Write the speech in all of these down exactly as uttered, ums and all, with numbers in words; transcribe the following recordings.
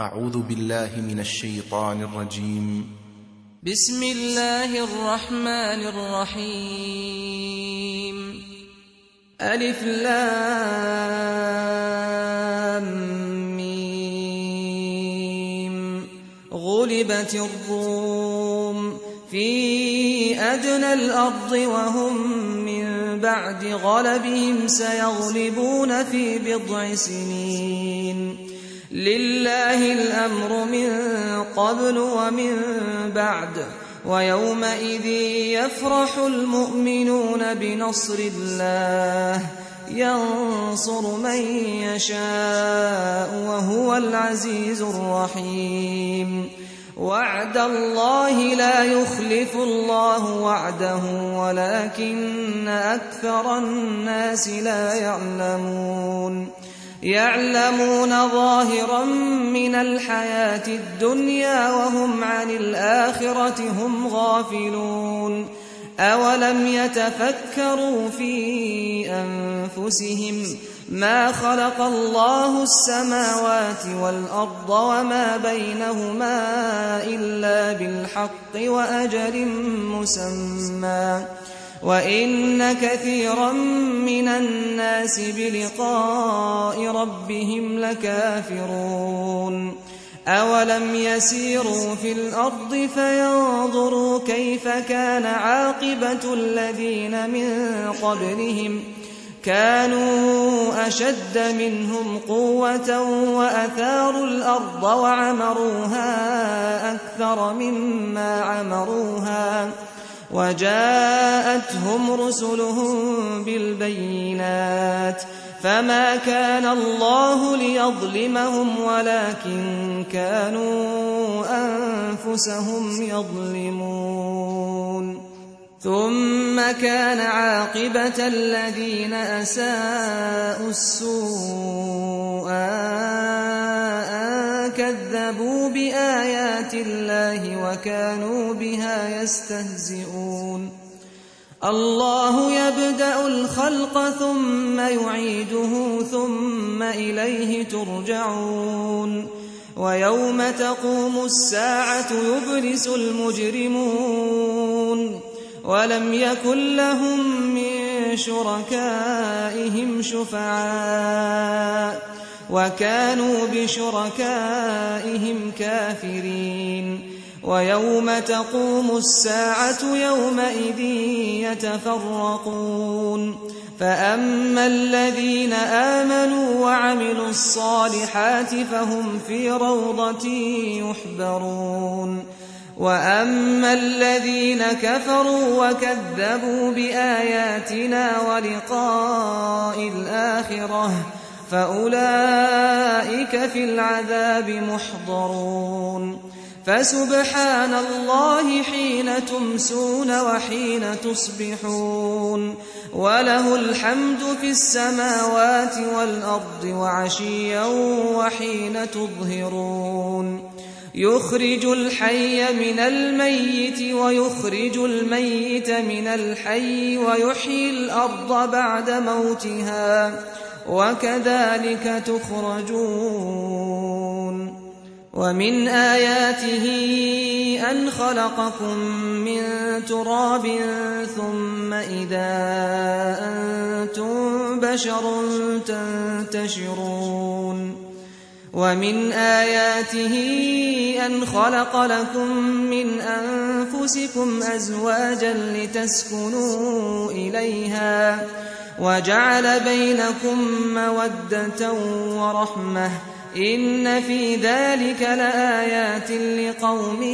أعوذ بالله من الشيطان الرجيم. بسم الله الرحمن الرحيم. ألف لام ميم. غلبت الروم في أدنى الأرض وهم من بعد غلبهم سيغلبون في بضع سنين. لله الأمر من قبل ومن بعد ويومئذ يفرح المؤمنون بنصر الله ينصر من يشاء وهو العزيز الرحيم. وعد الله لا يخلف الله وعده ولكن أكثر الناس لا يعلمون. يعلمون ظاهرا من الحياة الدنيا وهم عن الآخرة هم غافلون. أولم يتفكروا في أنفسهم ما خلق الله السماوات والأرض وما بينهما إلا بالحق وأجل مسمى وإن كثيرا من الناس بلقاء ربهم لكافرون. أولم يسيروا في الأرض فينظروا كيف كان عاقبة الذين من قبلهم كانوا أشد منهم قوة وأثاروا الأرض وعمروها أكثر مما عمروها وجاءتهم رسلهم بالبينات فما كان الله ليظلمهم ولكن كانوا أنفسهم يظلمون. ثم كان عاقبة الذين أساءوا السوء أن كذبوا بآيات الله وكانوا بها يستهزئون. الله يبدأ الخلق ثم يعيده ثم إليه ترجعون. ويوم تقوم الساعة يبلس المجرمون ولم يكن لهم من شركائهم شفعاء وكانوا بشركائهم كافرين. ويوم تقوم الساعة يومئذ يتفرقون فأما الذين آمنوا وعملوا الصالحات فهم في روضة يحبرون. وأما الذين كفروا وكذبوا بآياتنا ولقاء الآخرة فأولئك في العذاب محضرون. فسبحان الله حين تمسون وحين تصبحون وله الحمد في السماوات والأرض وعشيا وحين تظهرون. يخرج الحي من الميت ويخرج الميت من الحي ويحيي الأرض بعد موتها وكذلك تخرجون. ومن آياته أن خلقكم من تراب ثم إذا أنتم بشر تنتشرون. ومن آياته أن خلق لكم من أنفسكم أزواجا لتسكنوا إليها وجعل بينكم مودة ورحمة إن في ذلك لآيات لقوم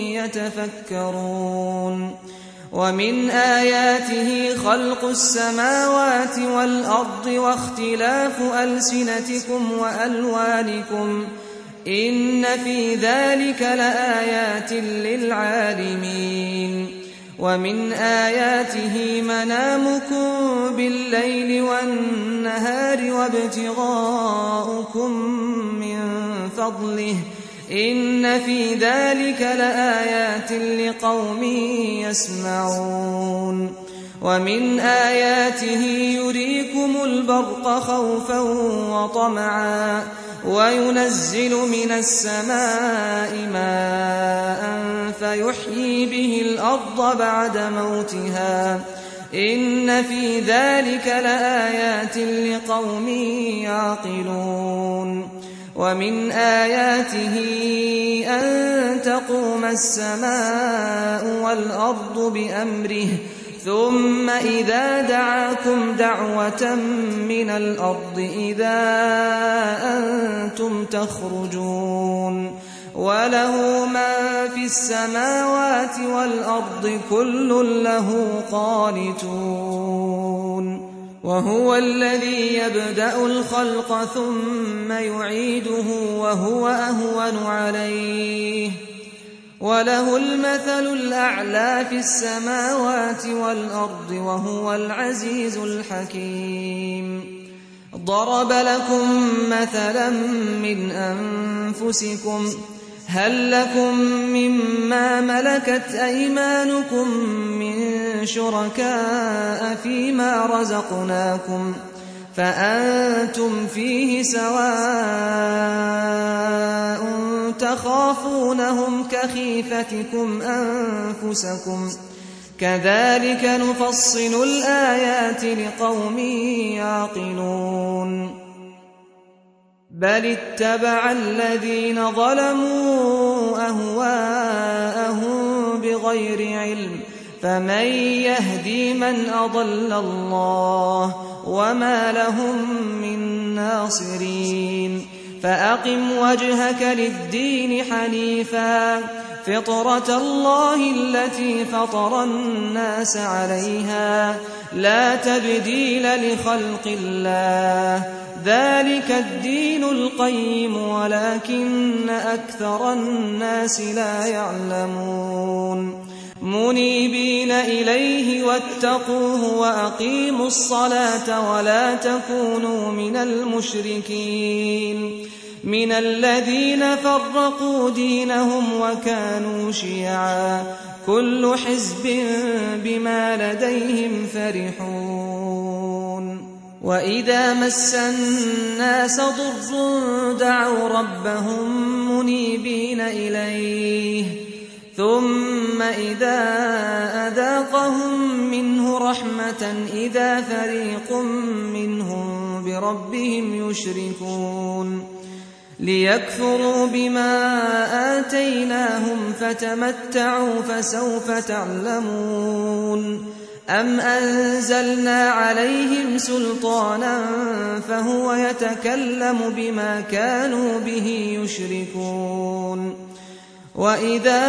يتفكرون. ومن آياته خلق السماوات والأرض واختلاف ألسنتكم وألوانكم إن في ذلك لآيات للعالمين. ومن آياته منامكم بالليل والنهار وابتغاؤكم من فضله إن في ذلك لآيات لقوم يسمعون. ومن آياته يريكم البرق خوفا وطمعا وينزل من السماء ماء فيحيي به الأرض بعد موتها إن في ذلك لآيات لقوم يعقلون ومن آياته أن تقوم السماء والأرض بأمره ثم إذا دعاكم دعوة من الأرض إذا أنتم تخرجون وله ما في السماوات والأرض كل له قانتون وهو الذي يبدأ الخلق ثم يعيده وهو أهون عليه وله المثل الأعلى في السماوات والأرض وهو العزيز الحكيم ضرب لكم مثلا من أنفسكم هل لكم مما ملكت أيمانكم من شركاء فيما رزقناكم فأنتم فيه سواء تخافونهم كخيفتكم أنفسكم كذلك نفصل الآيات لقوم يعقلون بل اتبع الذين ظلموا أهواءهم بغير علم فمن يهدي من أضل الله وما لهم من ناصرين فأقم وجهك للدين حنيفا فطرة الله التي فطر الناس عليها لا تبديل لخلق الله ذلك الدين القيم ولكن أكثر الناس لا يعلمون منيبين إليه واتقوه وأقيموا الصلاة ولا تكونوا من المشركين من الذين فرقوا دينهم وكانوا شيعا كل حزب بما لديهم فرحون وإذا مس الناس ضر دعوا ربهم منيبين إليه ثم إذا أذاقهم منه رحمة إذا فريق منهم بربهم يشركون ليكفروا بما آتيناهم فتمتعوا فسوف تعلمون أم أنزلنا عليهم سلطانا فهو يتكلم بما كانوا به يشركون وإذا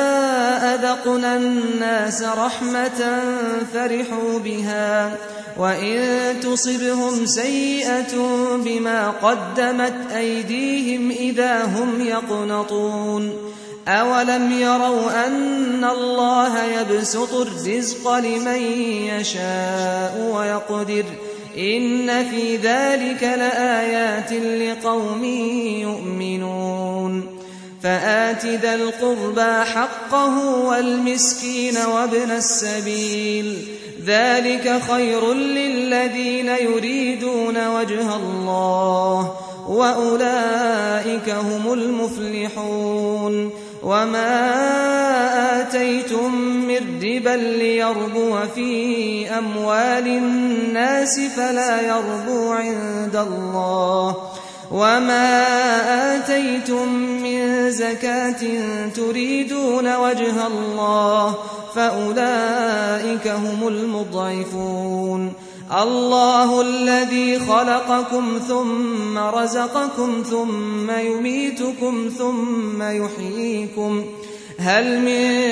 أذقنا الناس رحمة فرحوا بها وإن تصبهم سيئة بما قدمت أيديهم إذا هم يقنطون أولم يروا أن الله يبسط الرزق لمن يشاء ويقدر إن في ذلك لآيات لقوم يؤمنون فآت ذا القربى حقه والمسكين وابن السبيل ذلك خير للذين يريدون وجه الله وأولئك هم المفلحون وما آتيتم من ربا ليربو في أموال الناس فلا يربو عند الله وما آتيتم من زكاة تريدون وجه الله فأولئك هم المضعفون الله الذي خلقكم ثم رزقكم ثم يميتكم ثم يحييكم هل من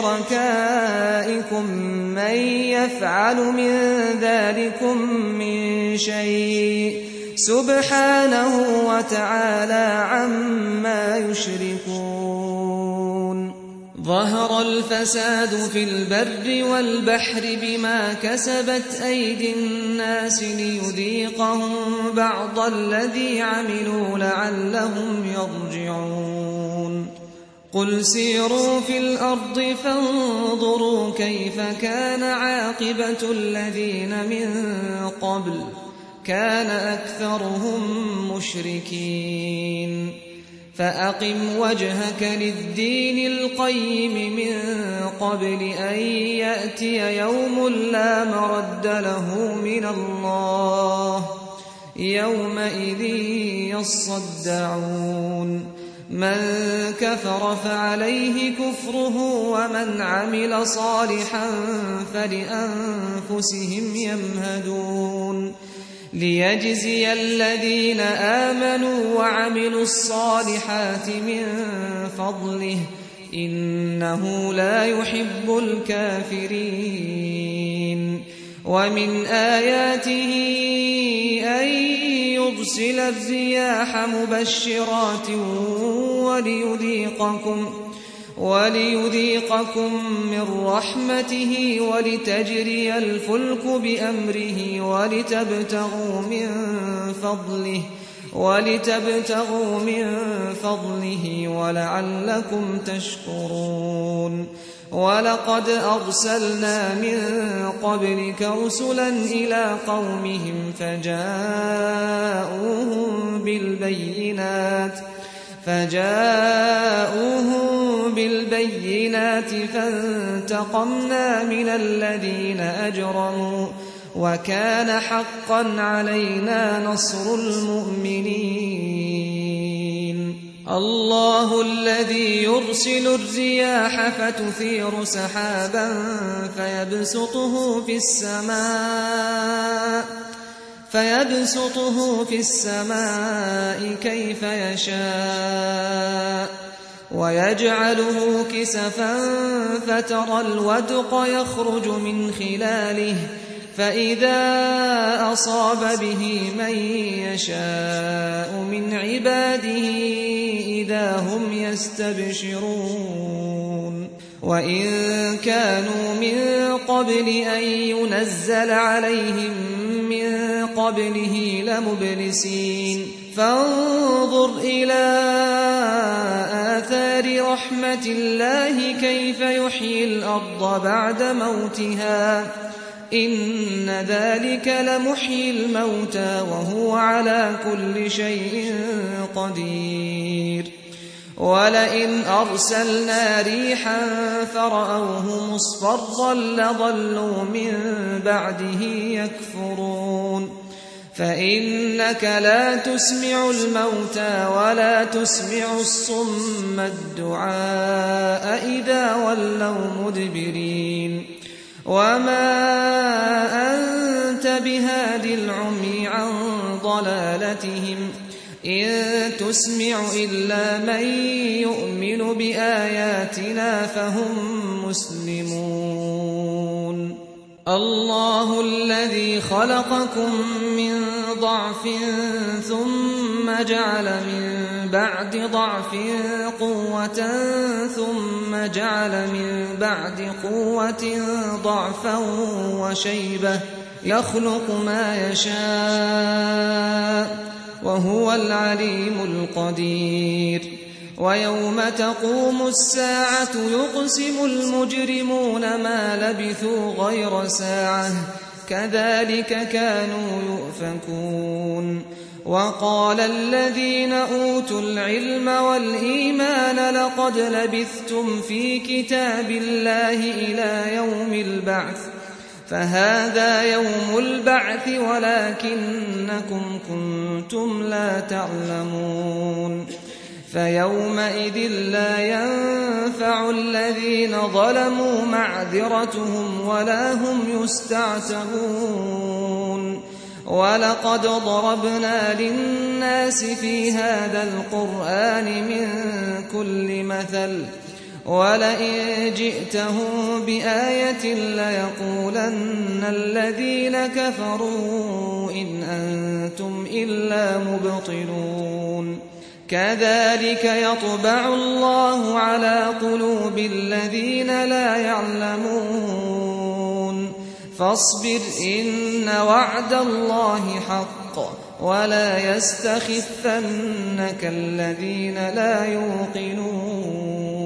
شركائكم من يفعل من ذلكم من شيء سبحانه وتعالى عما يشركون ظهر الفساد في البر والبحر بما كسبت أيدي الناس ليذيقهم بعض الذي عملوا لعلهم يرجعون قل سيروا في الأرض فانظروا كيف كان عاقبة الذين من قبل كان أكثرهم مشركين فأقم وجهك للدين القيم من قبل أن يأتي يوم لا مرد له من الله يومئذ يصدعون من كفر فعليه كفره ومن عمل صالحا فلأنفسهم يمهدون ليجزي الذين آمنوا وعملوا الصالحات من فضله إنه لا يحب الكافرين ومن آياته أن يرسل الرياح مبشرات وليذيقكم وليذيقكم من رحمته ولتجري الفلك بأمره ولتبتغوا من فضله ولتبتغوا من فضله ولعلكم تشكرون ولقد أرسلنا من قبلك رسلا إلى قومهم فجاءوهم بالبينات فجاءوهم بالبينات فانتقمنا من الذين أجرموا وكان حقا علينا نصر المؤمنين الله الذي يرسل الرياح فتثير سحابا فيبسطه في السماء فيبسطه في السماء كيف يشاء ويجعله كسفا فترى الودق يخرج من خلاله فإذا أصاب به من يشاء من عباده إذا هم يستبشرون وإن كانوا من قبل أن ينزل عليهم من قبله لمبلسين فانظر إلى آثار رحمة الله كيف يحيي الأرض بعد موتها إن ذلك لمحيي الموتى وهو على كل شيء قدير ولئن أرسلنا ريحا فرأوه مصفرا لظلوا من بعده يكفرون فإنك لا تسمع الموتى ولا تسمع الصم الدعاء إذا ولوا مدبرين وما أنت بهاد العمي عن ضلالتهم إن تسمع إلا من يؤمن بآياتنا فهم مسلمون الله الذي خلقكم من ضعف ثم جعل من بعد ضعف قوة ثم جعل من بعد قوة ضعفا وشيبة يخلق ما يشاء وهو العليم القدير ويوم تقوم الساعة يقسم المجرمون ما لبثوا غير ساعة كذلك كانوا يؤفكون وقال الذين أوتوا العلم والإيمان لقد لبثتم في كتاب الله إلى يوم البعث فهذا يوم البعث ولكنكم كنتم لا تعلمون فيومئذ لا ينفع الذين ظلموا معذرتهم ولا هم يستعتبون ولقد ضربنا للناس في هذا القرآن من كل مثل ولئن جئتهم بآية ليقولن الذين كفروا إن أنتم إلا مبطلون كذلك يطبع الله على قلوب الذين لا يعلمون فاصبر إن وعد الله حق ولا يستخفنك الذين لا يوقنون